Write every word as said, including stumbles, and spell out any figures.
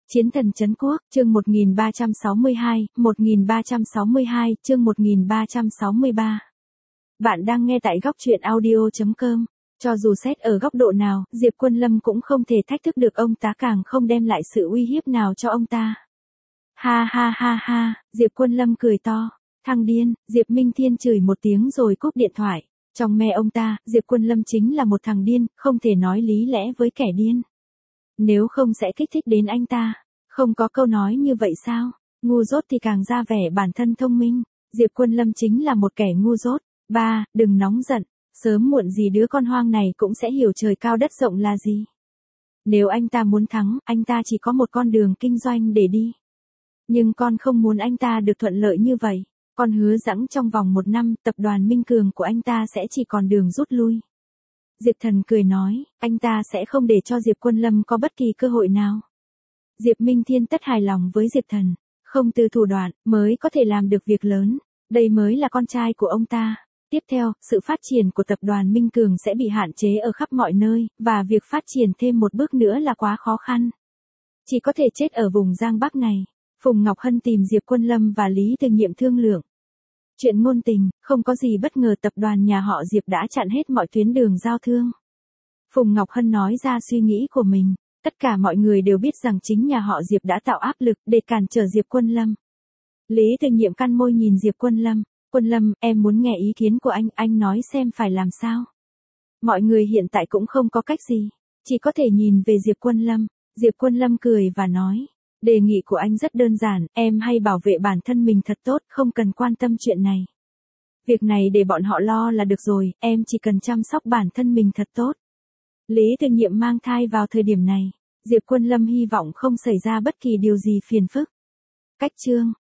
Chiến thần trấn quốc, chương một nghìn ba trăm sáu mươi hai, một nghìn ba trăm sáu mươi hai, chương một nghìn ba trăm sáu mươi ba. Bạn đang nghe tại góc truyện audio chấm com. Cho dù xét ở góc độ nào, Diệp Quân Lâm cũng không thể thách thức được ông ta, càng không đem lại sự uy hiếp nào cho ông ta. Ha ha ha ha, Diệp Quân Lâm cười to. Thằng điên, Diệp Minh Thiên chửi một tiếng rồi cúp điện thoại. Trong mẹ ông ta, Diệp Quân Lâm chính là một thằng điên, không thể nói lý lẽ với kẻ điên. Nếu không sẽ kích thích đến anh ta. Không có câu nói như vậy sao? Ngu dốt thì càng ra vẻ bản thân thông minh. Diệp Quân Lâm chính là một kẻ ngu dốt. Ba, đừng nóng giận. Sớm muộn gì đứa con hoang này cũng sẽ hiểu trời cao đất rộng là gì. Nếu anh ta muốn thắng, anh ta chỉ có một con đường kinh doanh để đi. Nhưng con không muốn anh ta được thuận lợi như vậy. Con hứa rằng trong vòng một năm, tập đoàn Minh Cường của anh ta sẽ chỉ còn đường rút lui. Diệp Thần cười nói, anh ta sẽ không để cho Diệp Quân Lâm có bất kỳ cơ hội nào. Diệp Minh Thiên tất hài lòng với Diệp Thần, không từ thủ đoạn, mới có thể làm được việc lớn, đây mới là con trai của ông ta. Tiếp theo, sự phát triển của tập đoàn Minh Cường sẽ bị hạn chế ở khắp mọi nơi, và việc phát triển thêm một bước nữa là quá khó khăn. Chỉ có thể chết ở vùng Giang Bắc này. Phùng Ngọc Hân tìm Diệp Quân Lâm và Lý Từ Nhiệm thương lượng. Chuyện ngôn tình, không có gì bất ngờ, tập đoàn nhà họ Diệp đã chặn hết mọi tuyến đường giao thương. Phùng Ngọc Hân nói ra suy nghĩ của mình. Tất cả mọi người đều biết rằng chính nhà họ Diệp đã tạo áp lực để cản trở Diệp Quân Lâm. Lý Từ Nhiệm cắn môi nhìn Diệp Quân Lâm. Quân Lâm, em muốn nghe ý kiến của anh, anh nói xem phải làm sao. Mọi người hiện tại cũng không có cách gì, chỉ có thể nhìn về Diệp Quân Lâm. Diệp Quân Lâm cười và nói, đề nghị của anh rất đơn giản, em hay bảo vệ bản thân mình thật tốt, không cần quan tâm chuyện này. Việc này để bọn họ lo là được rồi, em chỉ cần chăm sóc bản thân mình thật tốt. Lý Từ Nhiệm mang thai vào thời điểm này, Diệp Quân Lâm hy vọng không xảy ra bất kỳ điều gì phiền phức. Cách chương